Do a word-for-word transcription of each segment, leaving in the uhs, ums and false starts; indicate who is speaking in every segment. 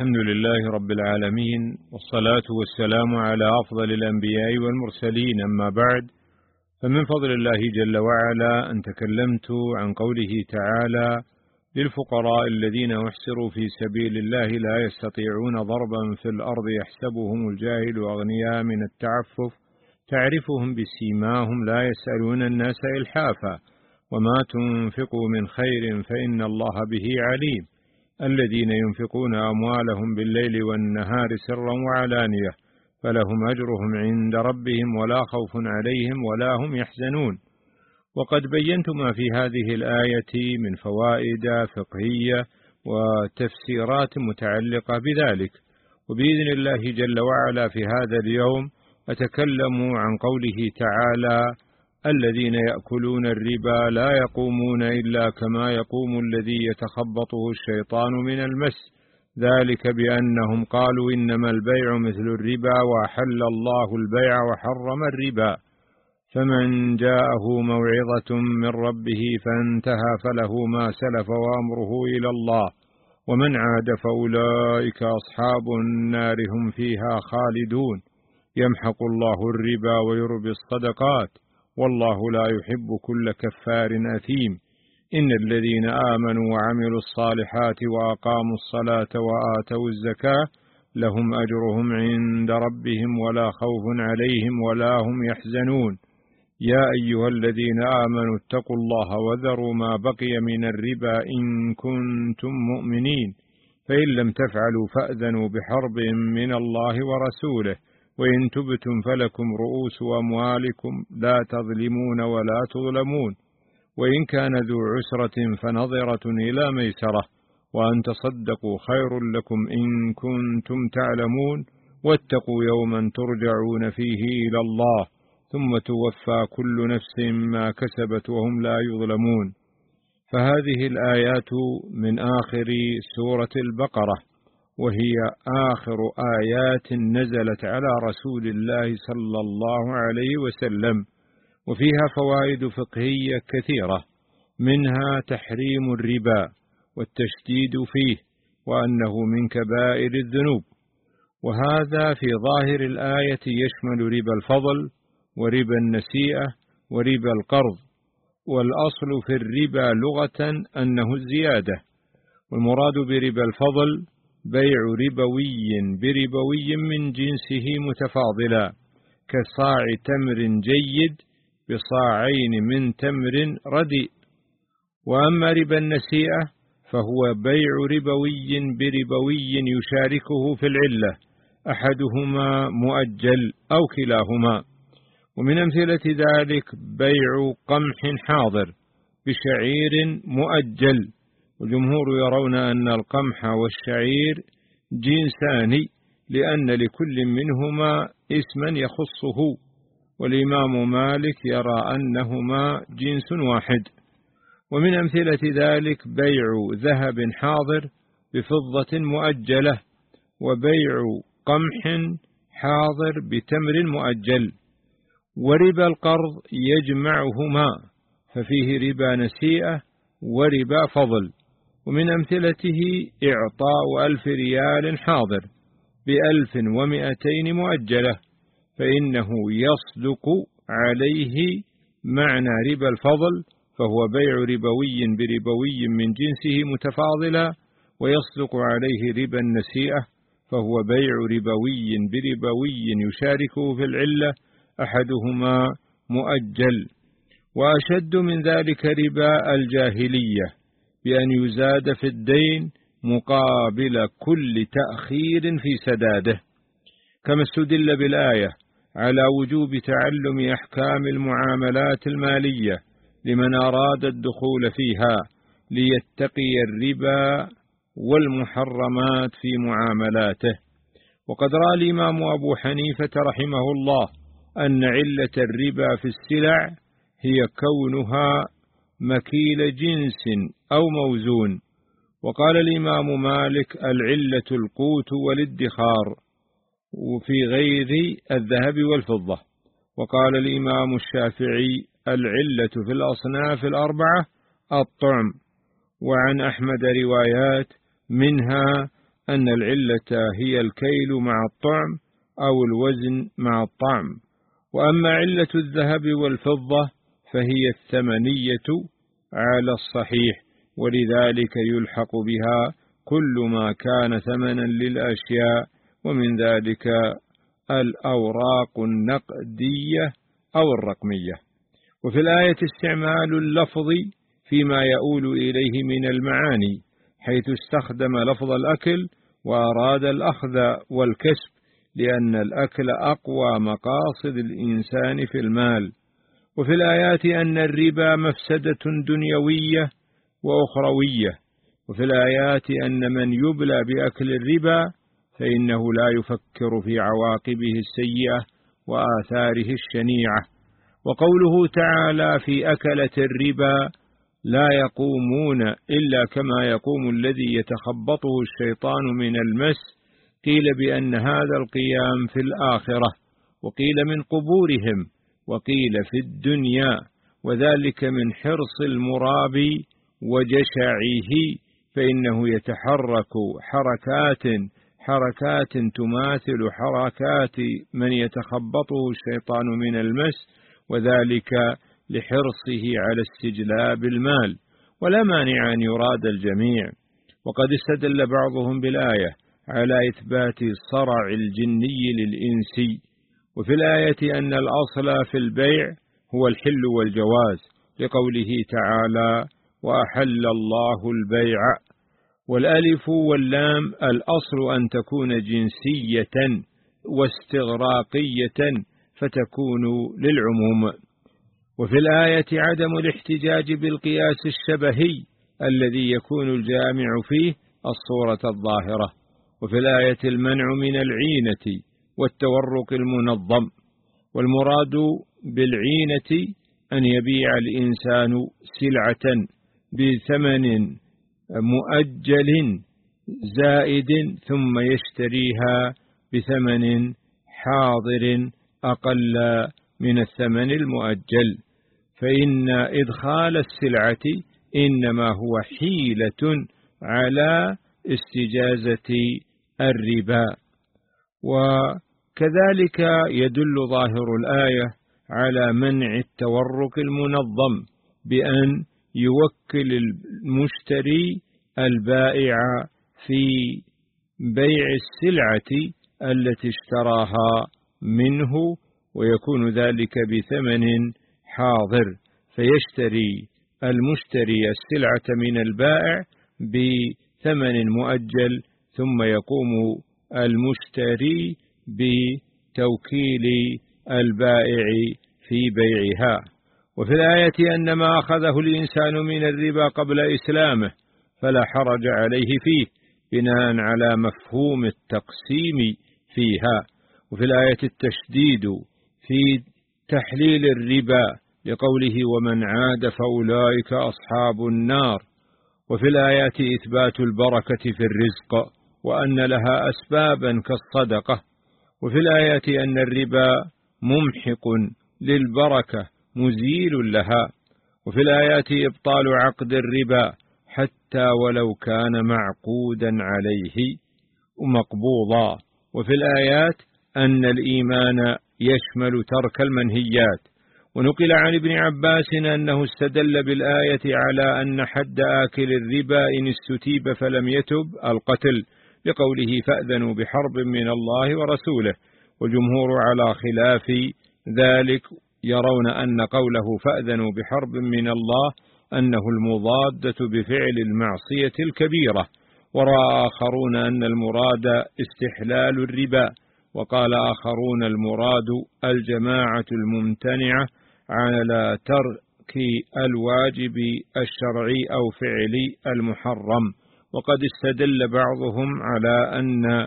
Speaker 1: الحمد لله رب العالمين، والصلاة والسلام على أفضل الأنبياء والمرسلين، أما بعد، فمن فضل الله جل وعلا أن تكلمت عن قوله تعالى: للفقراء الذين أحصروا في سبيل الله لا يستطيعون ضربا في الأرض يحسبهم الجاهل أغنياء من التعفف تعرفهم بسيماهم لا يسألون الناس إلحافا وما تنفقوا من خير فإن الله به عليم. الذين ينفقون أموالهم بالليل والنهار سرا وعلانية فلهم أجرهم عند ربهم ولا خوف عليهم ولا هم يحزنون. وقد بينت ما في هذه الآية من فوائد فقهية وتفسيرات متعلقة بذلك، وبإذن الله جل وعلا في هذا اليوم أتكلم عن قوله تعالى: الذين يأكلون الربا لا يقومون إلا كما يقوم الذي يتخبطه الشيطان من المس، ذلك بأنهم قالوا إنما البيع مثل الربا وأحل الله البيع وحرم الربا، فمن جاءه موعظة من ربه فانتهى فله ما سلف وأمره إلى الله ومن عاد فأولئك أصحاب النار هم فيها خالدون. يمحق الله الربا ويربي الصدقات والله لا يحب كل كفار أثيم. إن الذين آمنوا وعملوا الصالحات وأقاموا الصلاة وآتوا الزكاة لهم أجرهم عند ربهم ولا خوف عليهم ولا هم يحزنون. يا أيها الذين آمنوا اتقوا الله وذروا ما بقي من الربا إن كنتم مؤمنين، فإن لم تفعلوا فأذنوا بحرب من الله ورسوله، وإن تبتم فلكم رؤوس أموالكم لا تظلمون ولا تظلمون، وإن كان ذو عسرة فنظرة إلى ميسرة، وأن تصدقوا خير لكم إن كنتم تعلمون، واتقوا يوما ترجعون فيه إلى الله ثم توفى كل نفس ما كسبت وهم لا يظلمون. فهذه الآيات من آخر سورة البقرة، وهي آخر آيات نزلت على رسول الله صلى الله عليه وسلم، وفيها فوائد فقهية كثيرة، منها تحريم الربا والتشديد فيه وأنه من كبائر الذنوب، وهذا في ظاهر الآية يشمل ربا الفضل وربا النسيئة وربا القرض، والأصل في الربا لغة أنه الزيادة، والمراد بربا الفضل بيع ربوي بربوي من جنسه متفاضلا، كصاع تمر جيد بصاعين من تمر رديء. وأما ربا النسيئة فهو بيع ربوي بربوي يشاركه في العلة أحدهما مؤجل أو كلاهما. ومن أمثلة ذلك بيع قمح حاضر بشعير مؤجل، والجمهور يرون أن القمح والشعير جنسان لأن لكل منهما اسما يخصه، والإمام مالك يرى أنهما جنس واحد. ومن أمثلة ذلك بيع ذهب حاضر بفضة مؤجلة، وبيع قمح حاضر بتمر مؤجل. وربا القرض يجمعهما ففيه ربا نسيئة وربا فضل. ومن أمثلته إعطاء ألف ريال حاضر بألف ومئتين مؤجلة، فإنه يصدق عليه معنى ربا الفضل، فهو بيع ربوي بربوي من جنسه متفاضلا، ويصدق عليه ربا النسيئة، فهو بيع ربوي بربوي يشاركه في العلة أحدهما مؤجل. وأشد من ذلك ربا الجاهلية بأن يزاد في الدين مقابل كل تأخير في سداده، كما استدل بالآية على وجوب تعلم أحكام المعاملات المالية لمن أراد الدخول فيها ليتقي الربا والمحرمات في معاملاته. وقد رأى الإمام أبو حنيفة رحمه الله أن علة الربا في السلع هي كونها مكيل جنس أو موزون. وقال الإمام مالك العلة القوت والادخار وفي غير الذهب والفضة. وقال الإمام الشافعي العلة في الأصناف الأربعة الطعم. وعن أحمد روايات منها أن العلة هي الكيل مع الطعم أو الوزن مع الطعم. وأما علة الذهب والفضة فهي الثمنية على الصحيح، ولذلك يلحق بها كل ما كان ثمنا للأشياء، ومن ذلك الأوراق النقدية أو الرقمية. وفي الآية استعمال اللفظ فيما يؤول إليه من المعاني، حيث استخدم لفظ الأكل وأراد الأخذ والكسب، لأن الأكل أقوى مقاصد الإنسان في المال. وفي الآيات أن الربا مفسدة دنيوية وأخروية. وفي الآيات أن من يبلى بأكل الربا فإنه لا يفكر في عواقبه السيئة وآثاره الشنيعة. وقوله تعالى في أكلة الربا لا يقومون إلا كما يقوم الذي يتخبطه الشيطان من المس، قيل بأن هذا القيام في الآخرة، وقيل من قبورهم، وقيل في الدنيا، وذلك من حرص المرابي وجشعه، فإنه يتحرك حركات حركات تماثل حركات من يتخبطه الشيطان من المس، وذلك لحرصه على استجلاب المال، ولا مانع أن يراد الجميع. وقد استدل بعضهم بالآية على إثبات صرع الجني للإنسي. وفي الآية أن الأصل في البيع هو الحل والجواز، لقوله تعالى وأحل الله البيع. والألف واللام الأصل أن تكون جنسية واستغراقية فتكون للعموم. وفي الآية عدم الاحتجاج بالقياس الشبهي الذي يكون الجامع فيه الصورة الظاهرة. وفي الآية المنع من العينة والتورق المنظم. والمراد بالعينة أن يبيع الإنسان سلعة بثمن مؤجل زائد ثم يشتريها بثمن حاضر أقل من الثمن المؤجل، فإن إدخال السلعة إنما هو حيلة على استجازة الربا. وكذلك يدل ظاهر الآية على منع التورق المنظم بأن يوكل المشتري البائع في بيع السلعة التي اشتراها منه، ويكون ذلك بثمن حاضر، فيشتري المشتري السلعة من البائع بثمن مؤجل، ثم يقوم المشتري بتوكيل البائع في بيعها. وفي الآية أن ما أخذه الإنسان من الربا قبل إسلامه فلا حرج عليه فيه، بناء على مفهوم التقسيم فيها. وفي الآية التشديد في تحليل الربا لقوله ومن عاد فأولئك أصحاب النار. وفي الآيات إثبات البركة في الرزق وأن لها أسبابا كالصدقة. وفي الآيات أن الربا ممحق للبركة مزيل لها. وفي الآيات إبطال عقد الربا حتى ولو كان معقودا عليه ومقبوضا. وفي الآيات أن الإيمان يشمل ترك المنهيات. ونقل عن ابن عباس أنه استدل بالآية على أن حد آكل الربا إن استتيب فلم يتب القتل، لقوله فأذنوا بحرب من الله ورسوله. والجمهور على خلاف ذلك، يرون أن قوله فأذنوا بحرب من الله أنه المضادة بفعل المعصية الكبيرة، ورأى آخرون أن المراد استحلال الربا، وقال آخرون المراد الجماعة الممتنعة على ترك الواجب الشرعي أو فعل المحرم. وقد استدل بعضهم على أن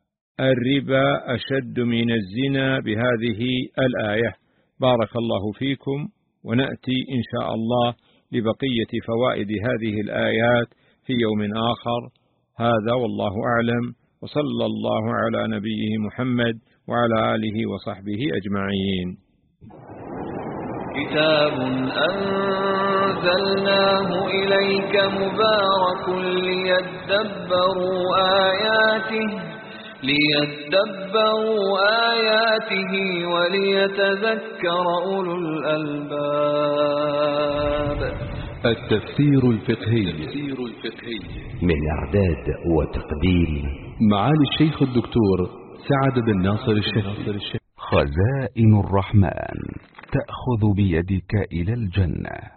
Speaker 1: الربا أشد من الزنا بهذه الآية. بارك الله فيكم، ونأتي إن شاء الله لبقية فوائد هذه الآيات في يوم آخر. هذا والله أعلم، وصلى الله على نبيه محمد وعلى آله وصحبه أجمعين.
Speaker 2: كتاب أنزلناه إليك مبارك ليدبروا آياته ليدبروا آياته وليتذكر أولو الألباب.
Speaker 3: التفسير الفقهي
Speaker 4: من إعداد وتقديم
Speaker 3: معالي الشيخ الدكتور سعد بن ناصر الشهري.
Speaker 4: خزائن الرحمن تأخذ بيدك إلى الجنة.